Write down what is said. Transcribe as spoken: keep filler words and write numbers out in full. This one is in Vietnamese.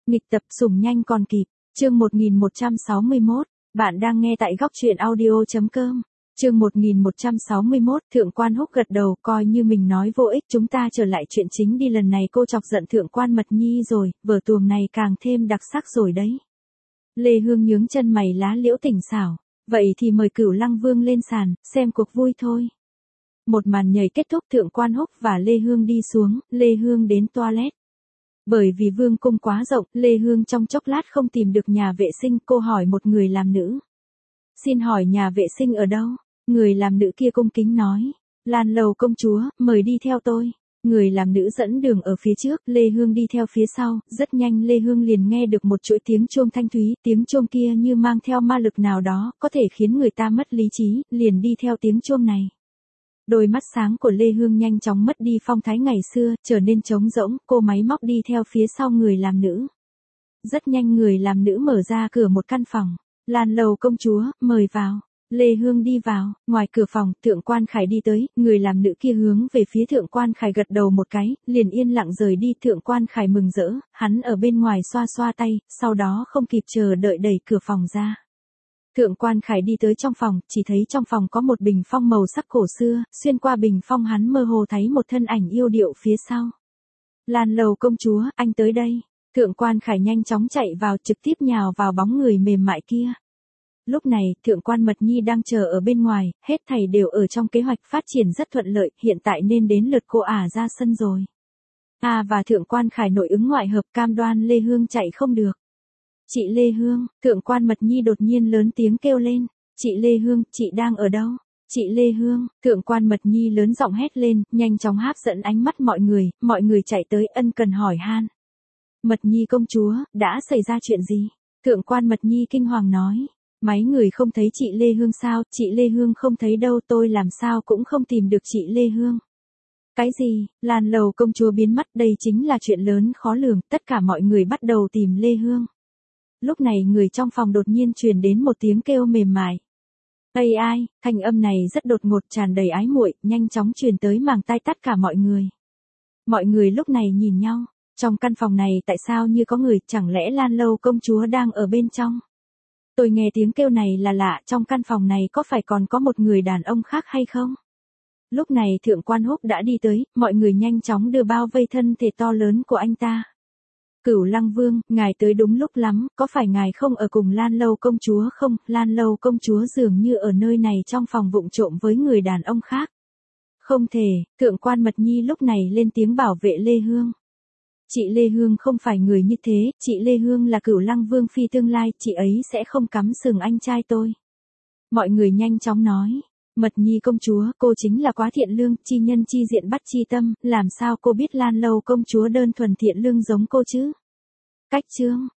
Nghịch tập sủng nhanh còn kịp, chương một nghìn một trăm sáu mươi mốt, bạn đang nghe tại góc truyện audio.com. Chương một nghìn một trăm sáu mươi mốt, Thượng quan Húc gật đầu, coi như mình nói vô ích, chúng ta trở lại chuyện chính đi, lần này cô chọc giận Thượng quan Mật Nhi rồi, vở tuồng này càng thêm đặc sắc rồi đấy. Lê Hương nhướng chân mày lá liễu tỉnh xảo, vậy thì mời Cửu Lăng Vương lên sàn, xem cuộc vui thôi. Một màn nhảy kết thúc, Thượng quan Húc và Lê Hương đi xuống, Lê Hương đến toilet. Bởi vì vương cung quá rộng, Lê Hương trong chốc lát không tìm được nhà vệ sinh, cô hỏi một người làm nữ. Xin hỏi nhà vệ sinh ở đâu? Người làm nữ kia cung kính nói. Lan lầu công chúa, mời đi theo tôi. Người làm nữ dẫn đường ở phía trước, Lê Hương đi theo phía sau, rất nhanh Lê Hương liền nghe được một chuỗi tiếng chuông thanh thúy, tiếng chuông kia như mang theo ma lực nào đó, có thể khiến người ta mất lý trí, liền đi theo tiếng chuông này. Đôi mắt sáng của Lê Hương nhanh chóng mất đi phong thái ngày xưa, trở nên trống rỗng, cô máy móc đi theo phía sau người làm nữ. Rất nhanh người làm nữ mở ra cửa một căn phòng. Lan lầu công chúa, mời vào. Lê Hương đi vào, ngoài cửa phòng, Thượng quan Khải đi tới, người làm nữ kia hướng về phía Thượng quan Khải gật đầu một cái, liền yên lặng rời đi. Thượng quan Khải mừng rỡ, hắn ở bên ngoài xoa xoa tay, sau đó không kịp chờ đợi đẩy cửa phòng ra. Thượng quan Khải đi tới trong phòng, chỉ thấy trong phòng có một bình phong màu sắc cổ xưa, xuyên qua bình phong hắn mơ hồ thấy một thân ảnh yêu điệu phía sau. Lan lầu công chúa, anh tới đây. Thượng quan Khải nhanh chóng chạy vào, trực tiếp nhào vào bóng người mềm mại kia. Lúc này, Thượng quan Mật Nhi đang chờ ở bên ngoài, hết thảy đều ở trong kế hoạch phát triển rất thuận lợi, hiện tại nên đến lượt cô ả ra sân rồi. À và Thượng quan Khải nội ứng ngoại hợp, cam đoan Lê Hương chạy không được. Chị Lê Hương, Thượng quan Mật Nhi đột nhiên lớn tiếng kêu lên. Chị Lê Hương, chị đang ở đâu? Chị Lê Hương, Thượng quan Mật Nhi lớn giọng hét lên, nhanh chóng hấp dẫn ánh mắt mọi người, mọi người chạy tới ân cần hỏi han. Mật Nhi công chúa, đã xảy ra chuyện gì? Thượng quan Mật Nhi kinh hoàng nói. Mấy người không thấy chị Lê Hương sao? Chị Lê Hương không thấy đâu, tôi làm sao cũng không tìm được chị Lê Hương. Cái gì? Lan lầu công chúa biến mất, đây chính là chuyện lớn khó lường, tất cả mọi người bắt đầu tìm Lê Hương. Lúc này người trong phòng đột nhiên truyền đến một tiếng kêu mềm mại. Ây ai, thanh âm này rất đột ngột, tràn đầy ái muội, nhanh chóng truyền tới màng tai tất cả mọi người. Mọi người lúc này nhìn nhau, trong căn phòng này tại sao như có người, chẳng lẽ Lan lầu công chúa đang ở bên trong? Tôi nghe tiếng kêu này là lạ, trong căn phòng này có phải còn có một người đàn ông khác hay không? Lúc này Thượng quan Húc đã đi tới, mọi người nhanh chóng đưa bao vây thân thể to lớn của anh ta. Cửu Lăng Vương, ngài tới đúng lúc lắm, có phải ngài không ở cùng Lan lầu công chúa không? Lan lầu công chúa dường như ở nơi này trong phòng vụng trộm với người đàn ông khác. Không thể, Thượng quan Mật Nhi lúc này lên tiếng bảo vệ Lê Hương. Chị Lê Hương không phải người như thế, chị Lê Hương là Cửu Lăng Vương phi tương lai, chị ấy sẽ không cắm sừng anh trai tôi. Mọi người nhanh chóng nói. Mật Nhi công chúa, cô chính là quá thiện lương, chi nhân chi diện bắt chi tâm, làm sao cô biết Lan lầu công chúa đơn thuần thiện lương giống cô chứ? Cách chương,